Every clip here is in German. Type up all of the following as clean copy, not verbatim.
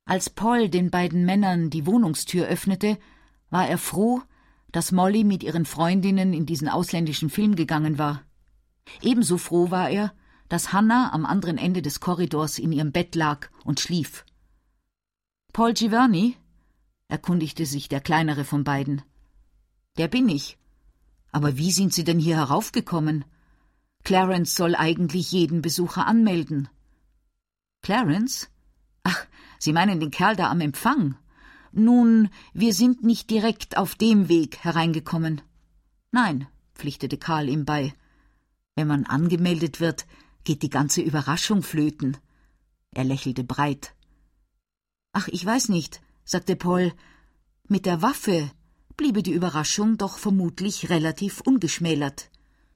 Als Paul den beiden Männern die Wohnungstür öffnete, war er froh, dass Molly mit ihren Freundinnen in diesen ausländischen Film gegangen war. Ebenso froh war er, dass Hannah am anderen Ende des Korridors in ihrem Bett lag und schlief. »Paul Giverny?« erkundigte sich der kleinere von beiden. »Der bin ich. Aber wie sind Sie denn hier heraufgekommen? Clarence soll eigentlich jeden Besucher anmelden.« »Clarence? Ach, Sie meinen den Kerl da am Empfang? Nun, wir sind nicht direkt auf dem Weg hereingekommen.« »Nein«, pflichtete Karl ihm bei. »Wenn man angemeldet wird, geht die ganze Überraschung flöten.« Er lächelte breit. »Ach, ich weiß nicht«, sagte Paul. »Mit der Waffe bliebe die Überraschung doch vermutlich relativ ungeschmälert.«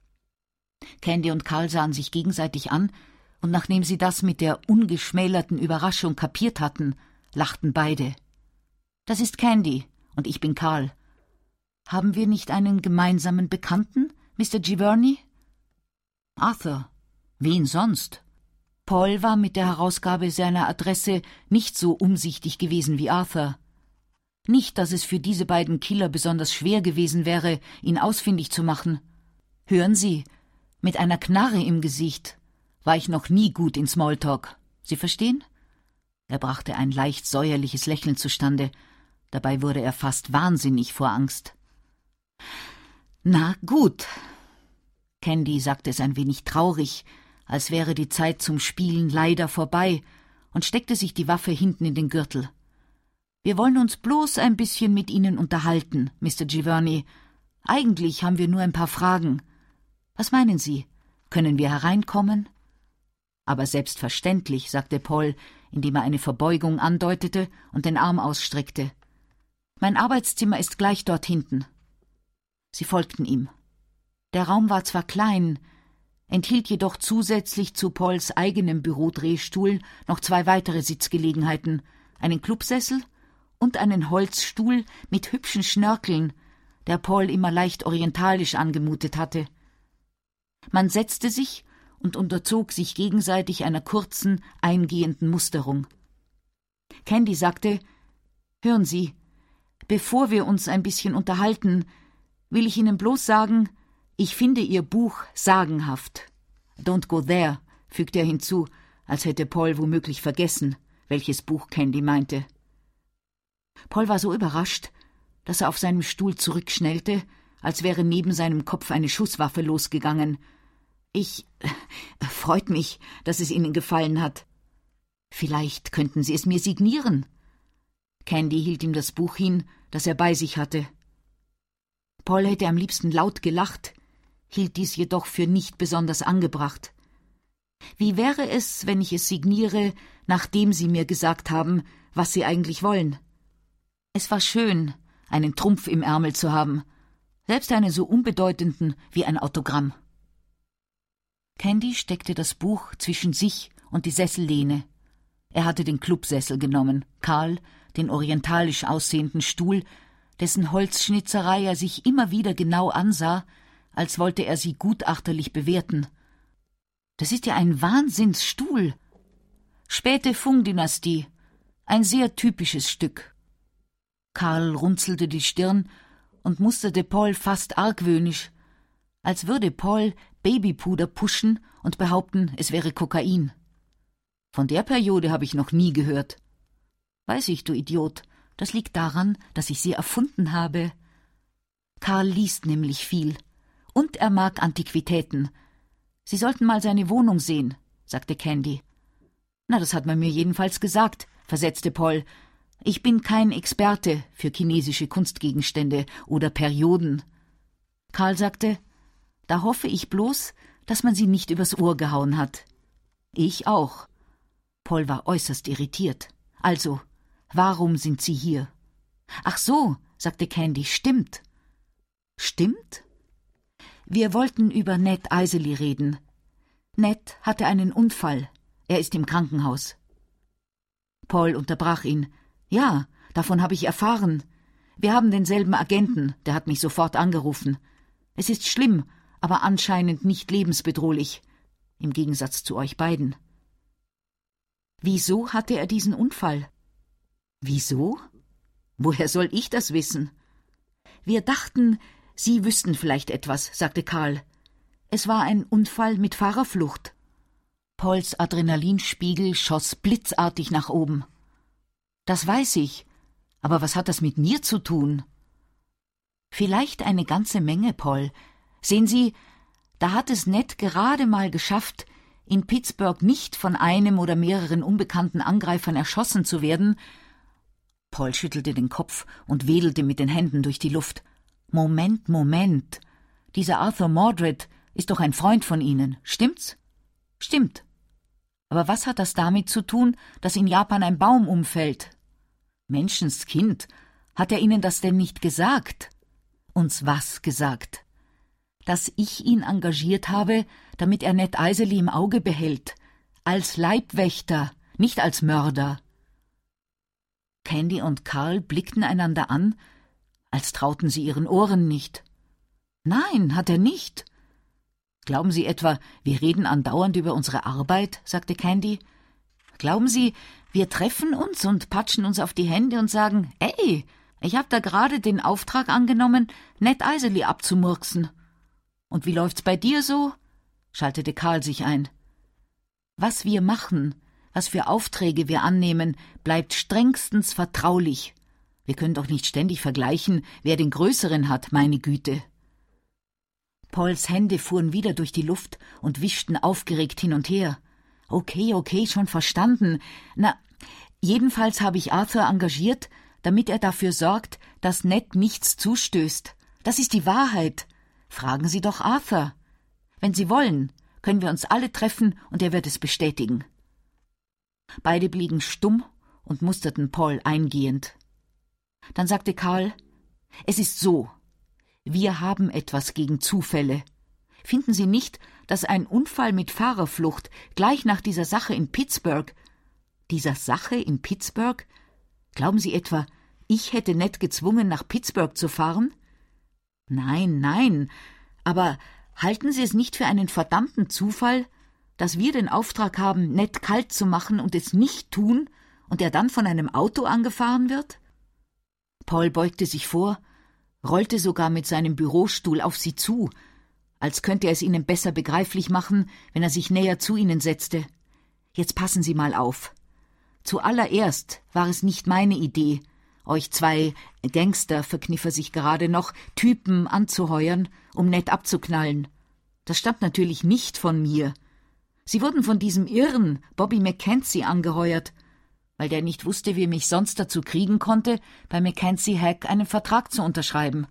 Candy und Karl sahen sich gegenseitig an, und nachdem sie das mit der ungeschmälerten Überraschung kapiert hatten, lachten beide. »Das ist Candy, und ich bin Karl. Haben wir nicht einen gemeinsamen Bekannten, Mr. Giverny?« »Arthur. Wen sonst?« Paul war mit der Herausgabe seiner Adresse nicht so umsichtig gewesen wie Arthur. Nicht, dass es für diese beiden Killer besonders schwer gewesen wäre, ihn ausfindig zu machen. »Hören Sie, mit einer Knarre im Gesicht war ich noch nie gut in Smalltalk. Sie verstehen?« Er brachte ein leicht säuerliches Lächeln zustande. Dabei wurde er fast wahnsinnig vor Angst. »Na gut.« Candy sagte es ein wenig traurig, als wäre die Zeit zum Spielen leider vorbei, und steckte sich die Waffe hinten in den Gürtel. »Wir wollen uns bloß ein bisschen mit Ihnen unterhalten, Mr. Giverny. Eigentlich haben wir nur ein paar Fragen. Was meinen Sie? Können wir hereinkommen?« »Aber selbstverständlich«, sagte Paul, indem er eine Verbeugung andeutete und den Arm ausstreckte. »Mein Arbeitszimmer ist gleich dort hinten.« Sie folgten ihm. Der Raum war zwar klein, enthielt jedoch zusätzlich zu Pauls eigenem Bürodrehstuhl noch 2 weitere Sitzgelegenheiten, einen Clubsessel und einen Holzstuhl mit hübschen Schnörkeln, der Paul immer leicht orientalisch angemutet hatte. Man setzte sich und unterzog sich gegenseitig einer kurzen, eingehenden Musterung. Candy sagte: »Hören Sie, bevor wir uns ein bisschen unterhalten, will ich Ihnen bloß sagen, ich finde Ihr Buch sagenhaft.« »Don't go there«, fügte er hinzu, als hätte Paul womöglich vergessen, welches Buch Candy meinte. Paul war so überrascht, dass er auf seinem Stuhl zurückschnellte, als wäre neben seinem Kopf eine Schusswaffe losgegangen. Freut mich, dass es Ihnen gefallen hat. Vielleicht könnten Sie es mir signieren.« Candy hielt ihm das Buch hin, das er bei sich hatte. Paul hätte am liebsten laut gelacht, hielt dies jedoch für nicht besonders angebracht. »Wie wäre es, wenn ich es signiere, nachdem Sie mir gesagt haben, was Sie eigentlich wollen?« Es war schön, einen Trumpf im Ärmel zu haben, selbst einen so unbedeutenden wie ein Autogramm. Candy steckte das Buch zwischen sich und die Sessellehne. Er hatte den Clubsessel genommen, Karl den orientalisch aussehenden Stuhl, dessen Holzschnitzerei er sich immer wieder genau ansah, als wollte er sie gutachterlich bewerten. »Das ist ja ein Wahnsinnsstuhl. Späte Fung-Dynastie, ein sehr typisches Stück.« Karl runzelte die Stirn und musterte Paul fast argwöhnisch, als würde Paul Babypuder pushen und behaupten, es wäre Kokain. »Von der Periode habe ich noch nie gehört.« »Weiß ich, du Idiot, das liegt daran, dass ich sie erfunden habe.« Karl liest nämlich viel. Und er mag Antiquitäten. »Sie sollten mal seine Wohnung sehen«, sagte Candy. »Na, das hat man mir jedenfalls gesagt«, versetzte Paul. »Ich bin kein Experte für chinesische Kunstgegenstände oder Perioden.« Karl sagte: »Da hoffe ich bloß, dass man sie nicht übers Ohr gehauen hat.« »Ich auch.« Paul war äußerst irritiert. »Also, warum sind Sie hier?« »Ach so«, sagte Candy, »stimmt.« »Stimmt?« »Wir wollten über Ned Iserly reden. Ned hatte einen Unfall. Er ist im Krankenhaus.« Paul unterbrach ihn. »Ja, davon habe ich erfahren. Wir haben denselben Agenten, der hat mich sofort angerufen. Es ist schlimm, aber anscheinend nicht lebensbedrohlich, im Gegensatz zu euch beiden.« »Wieso hatte er diesen Unfall?« Wieso? Woher soll ich das wissen? Wir dachten, Sie wüssten vielleicht etwas, sagte Karl. Es war ein Unfall mit Fahrerflucht. Pauls Adrenalinspiegel schoss blitzartig nach oben. Das weiß ich, aber was hat das mit mir zu tun? Vielleicht eine ganze Menge, Paul. Sehen Sie, da hat es Ned gerade mal geschafft, in Pittsburgh nicht von einem oder mehreren unbekannten Angreifern erschossen zu werden. Paul schüttelte den Kopf und wedelte mit den Händen durch die Luft. Moment. Dieser Arthur Mordred ist doch ein Freund von Ihnen, stimmt's? Stimmt. Aber was hat das damit zu tun, dass in Japan ein Baum umfällt? Menschenskind, hat er Ihnen das denn nicht gesagt? Uns was gesagt? Dass ich ihn engagiert habe, damit er Ned Iserly im Auge behält. Als Leibwächter, nicht als Mörder. Candy und Karl blickten einander an, als trauten sie ihren Ohren nicht. Nein, hat er nicht. Glauben Sie etwa, wir reden andauernd über unsere Arbeit, sagte Candy. Glauben Sie, wir treffen uns und patschen uns auf die Hände und sagen, ey, ich hab da gerade den Auftrag angenommen, Ned Iserly abzumurksen. Und wie läuft's bei dir so? Schaltete Karl sich ein. Was wir machen, was für Aufträge wir annehmen, bleibt strengstens vertraulich. Wir können doch nicht ständig vergleichen, wer den Größeren hat, meine Güte. Pauls Hände fuhren wieder durch die Luft und wischten aufgeregt hin und her. Okay, schon verstanden. Na, jedenfalls habe ich Arthur engagiert, damit er dafür sorgt, dass Ned nichts zustößt. Das ist die Wahrheit. Fragen Sie doch Arthur. Wenn Sie wollen, können wir uns alle treffen und er wird es bestätigen. Beide blieben stumm und musterten Paul eingehend. Dann sagte Karl, es ist so, wir haben etwas gegen Zufälle. Finden Sie nicht, dass ein Unfall mit Fahrerflucht gleich nach dieser Sache in Pittsburgh… Dieser Sache in Pittsburgh? Glauben Sie etwa, ich hätte Ned gezwungen, nach Pittsburgh zu fahren? Nein, aber halten Sie es nicht für einen verdammten Zufall, dass wir den Auftrag haben, Ned kalt zu machen und es nicht tun und er dann von einem Auto angefahren wird? Paul beugte sich vor, rollte sogar mit seinem Bürostuhl auf sie zu, als könnte er es ihnen besser begreiflich machen, wenn er sich näher zu ihnen setzte. Jetzt passen Sie mal auf. Zuallererst war es nicht meine Idee, euch zwei Gangster, verkniff er sich gerade noch, Typen anzuheuern, um Ned abzuknallen. Das stammt natürlich nicht von mir. Sie wurden von diesem Irren, Bobby Mackenzie, angeheuert, weil der nicht wusste, wie er mich sonst dazu kriegen konnte, bei Mackenzie Hack einen Vertrag zu unterschreiben.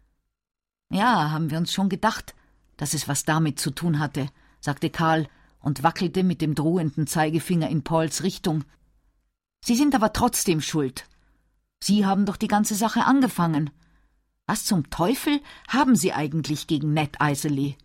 Ja, haben wir uns schon gedacht, dass es was damit zu tun hatte, sagte Karl und wackelte mit dem drohenden Zeigefinger in Pauls Richtung. Sie sind aber trotzdem schuld. Sie haben doch die ganze Sache angefangen. Was zum Teufel haben Sie eigentlich gegen Ned Iserly?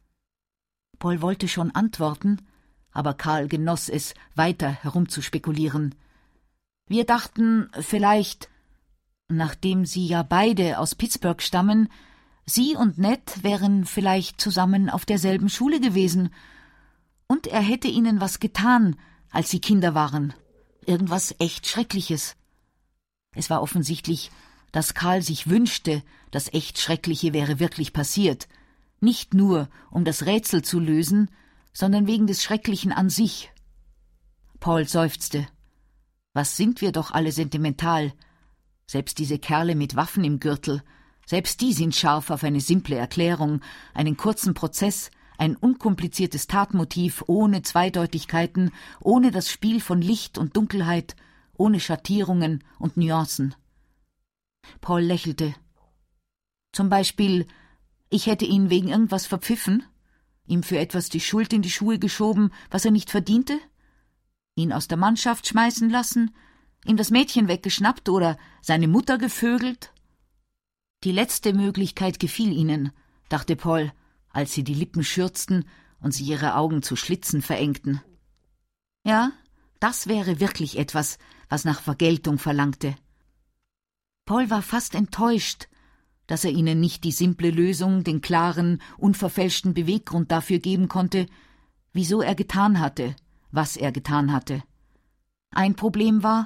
Paul wollte schon antworten, aber Karl genoss es, weiter herumzuspekulieren. Wir dachten, vielleicht, nachdem Sie ja beide aus Pittsburgh stammen, Sie und Ned wären vielleicht zusammen auf derselben Schule gewesen. Und er hätte Ihnen was getan, als Sie Kinder waren. Irgendwas echt Schreckliches. Es war offensichtlich, dass Karl sich wünschte, das echt Schreckliche wäre wirklich passiert. Nicht nur, um das Rätsel zu lösen, sondern wegen des Schrecklichen an sich. Paul seufzte. Was sind wir doch alle sentimental. Selbst diese Kerle mit Waffen im Gürtel, selbst die sind scharf auf eine simple Erklärung, einen kurzen Prozess, ein unkompliziertes Tatmotiv ohne Zweideutigkeiten, ohne das Spiel von Licht und Dunkelheit, ohne Schattierungen und Nuancen. Paul lächelte. Zum Beispiel, ich hätte ihn wegen irgendwas verpfiffen, ihm für etwas die Schuld in die Schuhe geschoben, was er nicht verdiente, ihn aus der Mannschaft schmeißen lassen, ihm das Mädchen weggeschnappt oder seine Mutter gevögelt. Die letzte Möglichkeit gefiel ihnen, dachte Paul, als sie die Lippen schürzten und sie ihre Augen zu Schlitzen verengten. Ja, das wäre wirklich etwas, was nach Vergeltung verlangte. Paul war fast enttäuscht, dass er ihnen nicht die simple Lösung, den klaren, unverfälschten Beweggrund dafür geben konnte, wieso er getan hatte, was er getan hatte. Ein Problem war,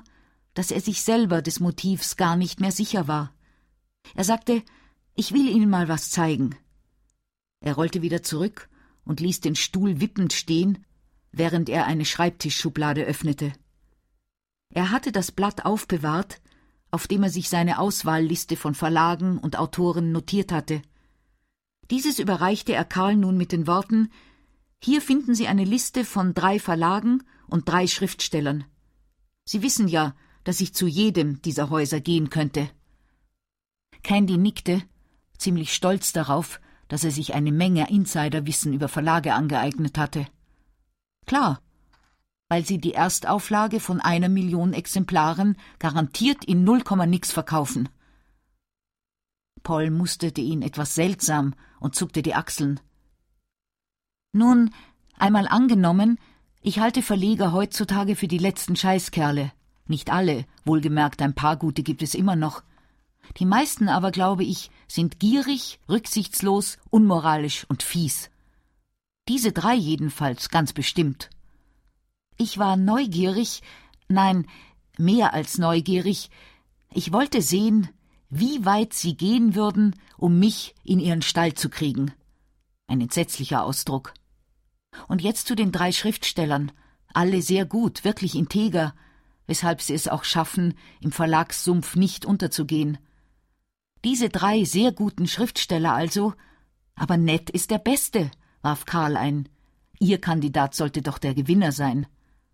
dass er sich selber des Motivs gar nicht mehr sicher war. Er sagte, »Ich will Ihnen mal was zeigen.« Er rollte wieder zurück und ließ den Stuhl wippend stehen, während er eine Schreibtischschublade öffnete. Er hatte das Blatt aufbewahrt, auf dem er sich seine Auswahlliste von Verlagen und Autoren notiert hatte. Dieses überreichte er Karl nun mit den Worten, »Hier finden Sie eine Liste von 3 Verlagen und 3 Schriftstellern. Sie wissen ja, dass ich zu jedem dieser Häuser gehen könnte.« Candy nickte, ziemlich stolz darauf, dass er sich eine Menge Insiderwissen über Verlage angeeignet hatte. Klar, weil sie die Erstauflage von 1 Million Exemplaren garantiert in 0,nix verkaufen. Paul musterte ihn etwas seltsam und zuckte die Achseln. »Nun, einmal angenommen, ich halte Verleger heutzutage für die letzten Scheißkerle. Nicht alle, wohlgemerkt, ein paar gute gibt es immer noch. Die meisten aber, glaube ich, sind gierig, rücksichtslos, unmoralisch und fies. Diese 3 jedenfalls ganz bestimmt. Ich war neugierig, nein, mehr als neugierig. Ich wollte sehen, wie weit sie gehen würden, um mich in ihren Stall zu kriegen. Ein entsetzlicher Ausdruck. Und jetzt zu den 3 Schriftstellern, alle sehr gut, wirklich integer, weshalb sie es auch schaffen, im Verlagssumpf nicht unterzugehen. Diese 3 sehr guten Schriftsteller also, aber Ned ist der Beste, warf Karl ein. Ihr Kandidat sollte doch der Gewinner sein.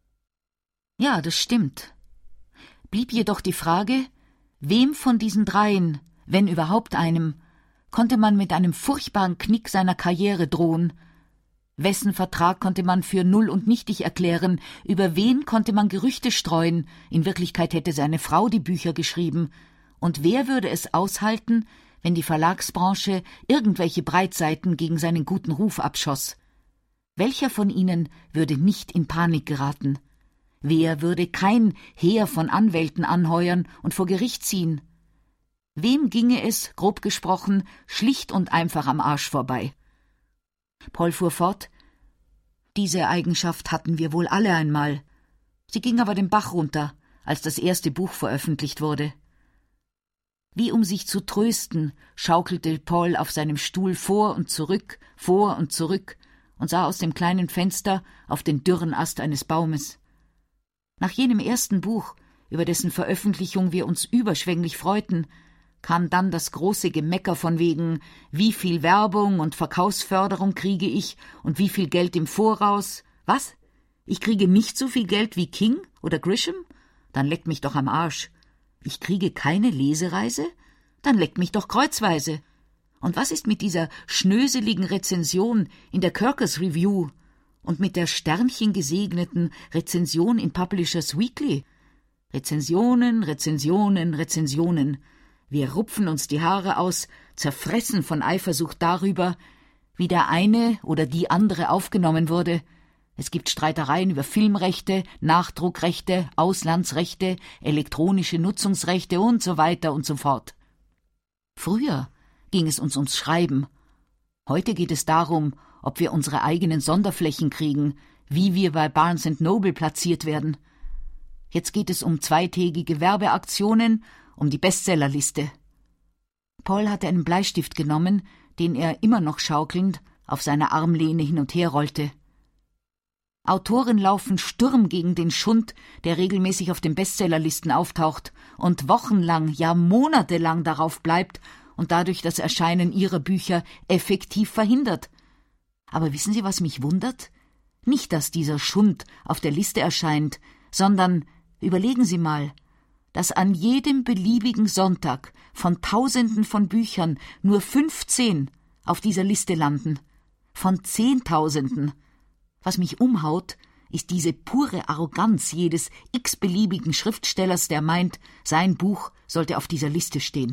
Ja, das stimmt. Blieb jedoch die Frage, wem von diesen 3, wenn überhaupt einem, konnte man mit einem furchtbaren Knick seiner Karriere drohen? Wessen Vertrag konnte man für null und nichtig erklären? Über wen konnte man Gerüchte streuen? In Wirklichkeit hätte seine Frau die Bücher geschrieben. Und wer würde es aushalten, wenn die Verlagsbranche irgendwelche Breitseiten gegen seinen guten Ruf abschoss? Welcher von ihnen würde nicht in Panik geraten? Wer würde kein Heer von Anwälten anheuern und vor Gericht ziehen? Wem ginge es, grob gesprochen, schlicht und einfach am Arsch vorbei? Paul fuhr fort, diese Eigenschaft hatten wir wohl alle einmal. Sie ging aber den Bach runter, als das erste Buch veröffentlicht wurde. Wie um sich zu trösten, schaukelte Paul auf seinem Stuhl vor und zurück und sah aus dem kleinen Fenster auf den dürren Ast eines Baumes. Nach jenem ersten Buch, über dessen Veröffentlichung wir uns überschwänglich freuten, kam dann das große Gemecker von wegen, wie viel Werbung und Verkaufsförderung kriege ich und wie viel Geld im Voraus. Was? Ich kriege nicht so viel Geld wie King oder Grisham? Dann leckt mich doch am Arsch. Ich kriege keine Lesereise? Dann leckt mich doch kreuzweise. Und was ist mit dieser schnöseligen Rezension in der Kirkus Review und mit der sternchen-gesegneten Rezension in Publishers Weekly? Rezensionen, Rezensionen, Rezensionen. Wir rupfen uns die Haare aus, zerfressen von Eifersucht darüber, wie der eine oder die andere aufgenommen wurde. Es gibt Streitereien über Filmrechte, Nachdruckrechte, Auslandsrechte, elektronische Nutzungsrechte und so weiter und so fort. Früher ging es uns ums Schreiben. Heute geht es darum, ob wir unsere eigenen Sonderflächen kriegen, wie wir bei Barnes & Noble platziert werden. Jetzt geht es um 2tägige Werbeaktionen, um die Bestsellerliste. Paul hatte einen Bleistift genommen, den er immer noch schaukelnd auf seiner Armlehne hin und her rollte. Autoren laufen Sturm gegen den Schund, der regelmäßig auf den Bestsellerlisten auftaucht und wochenlang, ja monatelang darauf bleibt und dadurch das Erscheinen ihrer Bücher effektiv verhindert. Aber wissen Sie, was mich wundert? Nicht, dass dieser Schund auf der Liste erscheint, sondern, überlegen Sie mal, dass an jedem beliebigen Sonntag von Tausenden von Büchern nur 15 auf dieser Liste landen. Von Zehntausenden. Was mich umhaut, ist diese pure Arroganz jedes x-beliebigen Schriftstellers, der meint, sein Buch sollte auf dieser Liste stehen.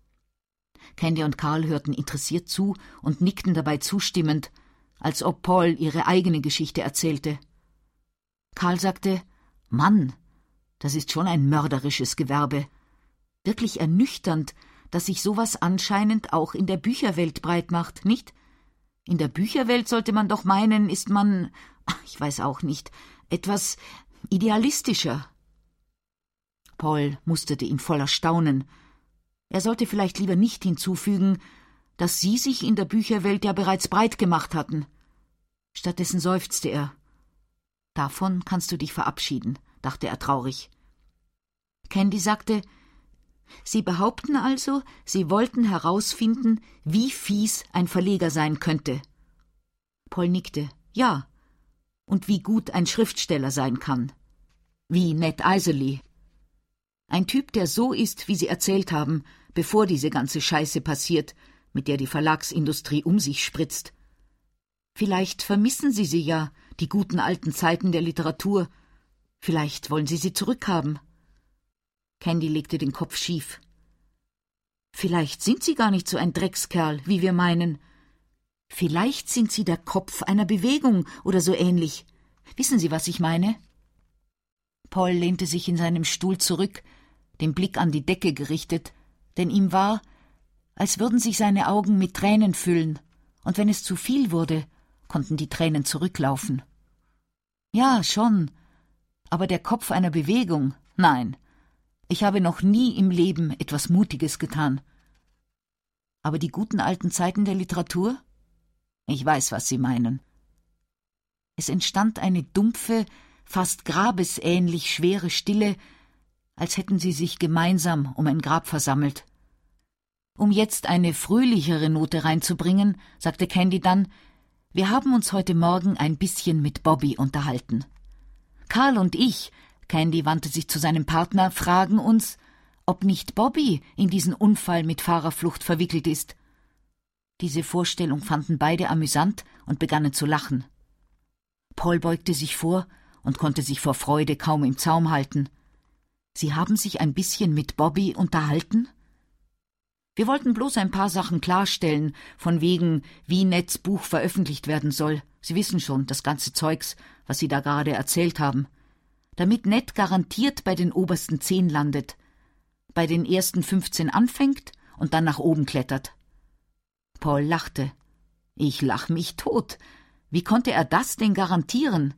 Candy und Karl hörten interessiert zu und nickten dabei zustimmend, als ob Paul ihre eigene Geschichte erzählte. Karl sagte, »Mann, das ist schon ein mörderisches Gewerbe. Wirklich ernüchternd, dass sich sowas anscheinend auch in der Bücherwelt breit macht, nicht? In der Bücherwelt sollte man doch meinen, ist man, ich weiß auch nicht, etwas idealistischer.« Paul musterte ihn voller Staunen. Er sollte vielleicht lieber nicht hinzufügen, dass sie sich in der Bücherwelt ja bereits breit gemacht hatten. Stattdessen seufzte er. »Davon kannst du dich verabschieden«, dachte er traurig. Candy sagte, »Sie behaupten also, Sie wollten herausfinden, wie fies ein Verleger sein könnte.« Paul nickte. »Ja, und wie gut ein Schriftsteller sein kann. Wie Ned Iserly. Ein Typ, der so ist, wie Sie erzählt haben, bevor diese ganze Scheiße passiert, mit der die Verlagsindustrie um sich spritzt. Vielleicht vermissen Sie sie ja, die guten alten Zeiten der Literatur. Vielleicht wollen Sie sie zurückhaben.« Candy legte den Kopf schief. »Vielleicht sind Sie gar nicht so ein Dreckskerl, wie wir meinen. Vielleicht sind Sie der Kopf einer Bewegung oder so ähnlich. Wissen Sie, was ich meine?« Paul lehnte sich in seinem Stuhl zurück, den Blick an die Decke gerichtet, denn ihm war, als würden sich seine Augen mit Tränen füllen, und wenn es zu viel wurde, konnten die Tränen zurücklaufen. »Ja, schon, aber der Kopf einer Bewegung, nein. Ich habe noch nie im Leben etwas Mutiges getan.« »Aber die guten alten Zeiten der Literatur?« »Ich weiß, was Sie meinen.« Es entstand eine dumpfe, fast grabesähnlich schwere Stille, als hätten sie sich gemeinsam um ein Grab versammelt. Um jetzt eine fröhlichere Note reinzubringen, sagte Candy dann, »Wir haben uns heute Morgen ein bisschen mit Bobby unterhalten. Karl und ich«, Candy wandte sich zu seinem Partner, »fragen uns, ob nicht Bobby in diesen Unfall mit Fahrerflucht verwickelt ist.« Diese Vorstellung fanden beide amüsant und begannen zu lachen. Paul beugte sich vor und konnte sich vor Freude kaum im Zaum halten. »Sie haben sich ein bisschen mit Bobby unterhalten?« »Wir wollten bloß ein paar Sachen klarstellen, von wegen, wie Neds Buch veröffentlicht werden soll. Sie wissen schon, das ganze Zeugs, was Sie da gerade erzählt haben. Damit Ned garantiert bei den obersten 10 landet, bei den ersten 15 anfängt und dann nach oben klettert.« Paul lachte. »Ich lach mich tot. Wie konnte er das denn garantieren?«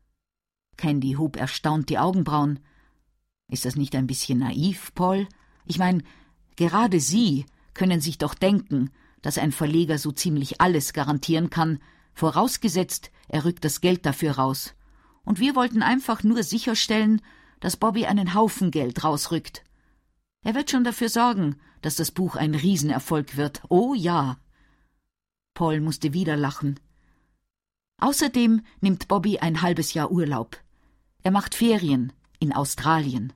Candy hob erstaunt die Augenbrauen. »Ist das nicht ein bisschen naiv, Paul? Ich meine, gerade Sie können sich doch denken, dass ein Verleger so ziemlich alles garantieren kann, vorausgesetzt, er rückt das Geld dafür raus. Und wir wollten einfach nur sicherstellen, dass Bobby einen Haufen Geld rausrückt. Er wird schon dafür sorgen, dass das Buch ein Riesenerfolg wird. Oh ja!« Paul musste wieder lachen. »Außerdem nimmt Bobby ein halbes Jahr Urlaub. Er macht Ferien in Australien.«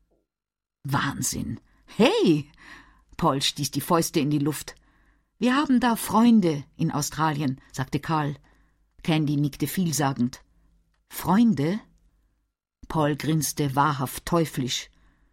»Wahnsinn! Hey!« Paul stieß die Fäuste in die Luft. »Wir haben da Freunde in Australien«, sagte Karl. Candy nickte vielsagend. »Freunde?« Paul grinste wahrhaft teuflisch.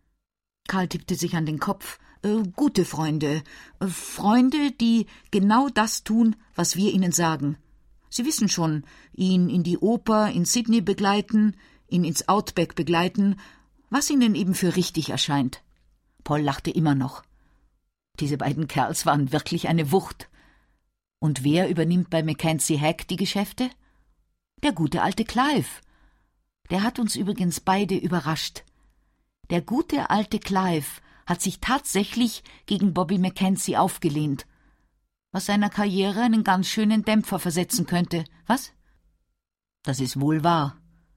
Karl tippte sich an den Kopf. »Gute Freunde. Freunde, die genau das tun, was wir ihnen sagen. Sie wissen schon, ihn in die Oper in Sydney begleiten, ihn ins Outback begleiten, was ihnen eben für richtig erscheint.« Paul lachte immer noch. Diese beiden Kerls waren wirklich eine Wucht. Und wer übernimmt bei Mackenzie Hack die Geschäfte? Der gute alte Clive. Der hat uns übrigens beide überrascht. Der gute alte Clive hat sich tatsächlich gegen Bobby Mackenzie aufgelehnt, was seiner Karriere einen ganz schönen Dämpfer versetzen könnte. Was? Das ist wohl wahr.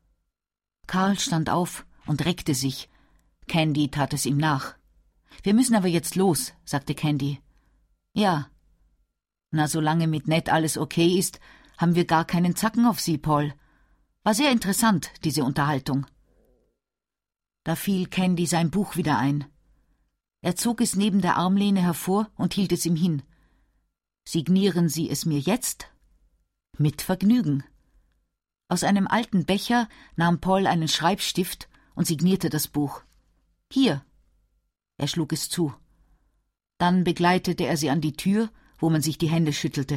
Karl stand auf und reckte sich. Candy tat es ihm nach. »Wir müssen aber jetzt los«, sagte Candy. »Ja.« »Na, solange mit Ned alles okay ist, haben wir gar keinen Zacken auf Sie, Paul. War sehr interessant, diese Unterhaltung.« Da fiel Candy sein Buch wieder ein. Er zog es neben der Armlehne hervor und hielt es ihm hin. »Signieren Sie es mir jetzt?« »Mit Vergnügen.« Aus einem alten Becher nahm Paul einen Schreibstift und signierte das Buch. »Hier.« Er schlug es zu. Dann begleitete er sie an die Tür, wo man sich die Hände schüttelte.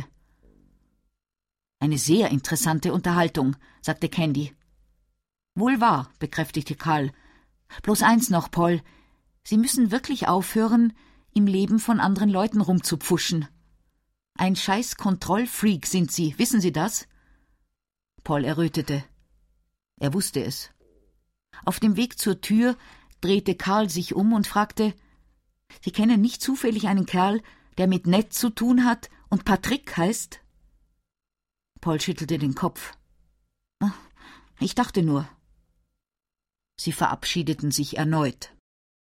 »Eine sehr interessante Unterhaltung«, sagte Candy. »Wohl wahr«, bekräftigte Karl. »Bloß eins noch, Paul. Sie müssen wirklich aufhören, im Leben von anderen Leuten rumzupfuschen. Ein scheiß Kontrollfreak sind Sie, wissen Sie das?« Paul errötete. Er wusste es. Auf dem Weg zur Tür drehte Karl sich um und fragte: »Sie kennen nicht zufällig einen Kerl, der mit Ned zu tun hat und Patrick heißt?« Paul schüttelte den Kopf. »Ich dachte nur.« Sie verabschiedeten sich erneut.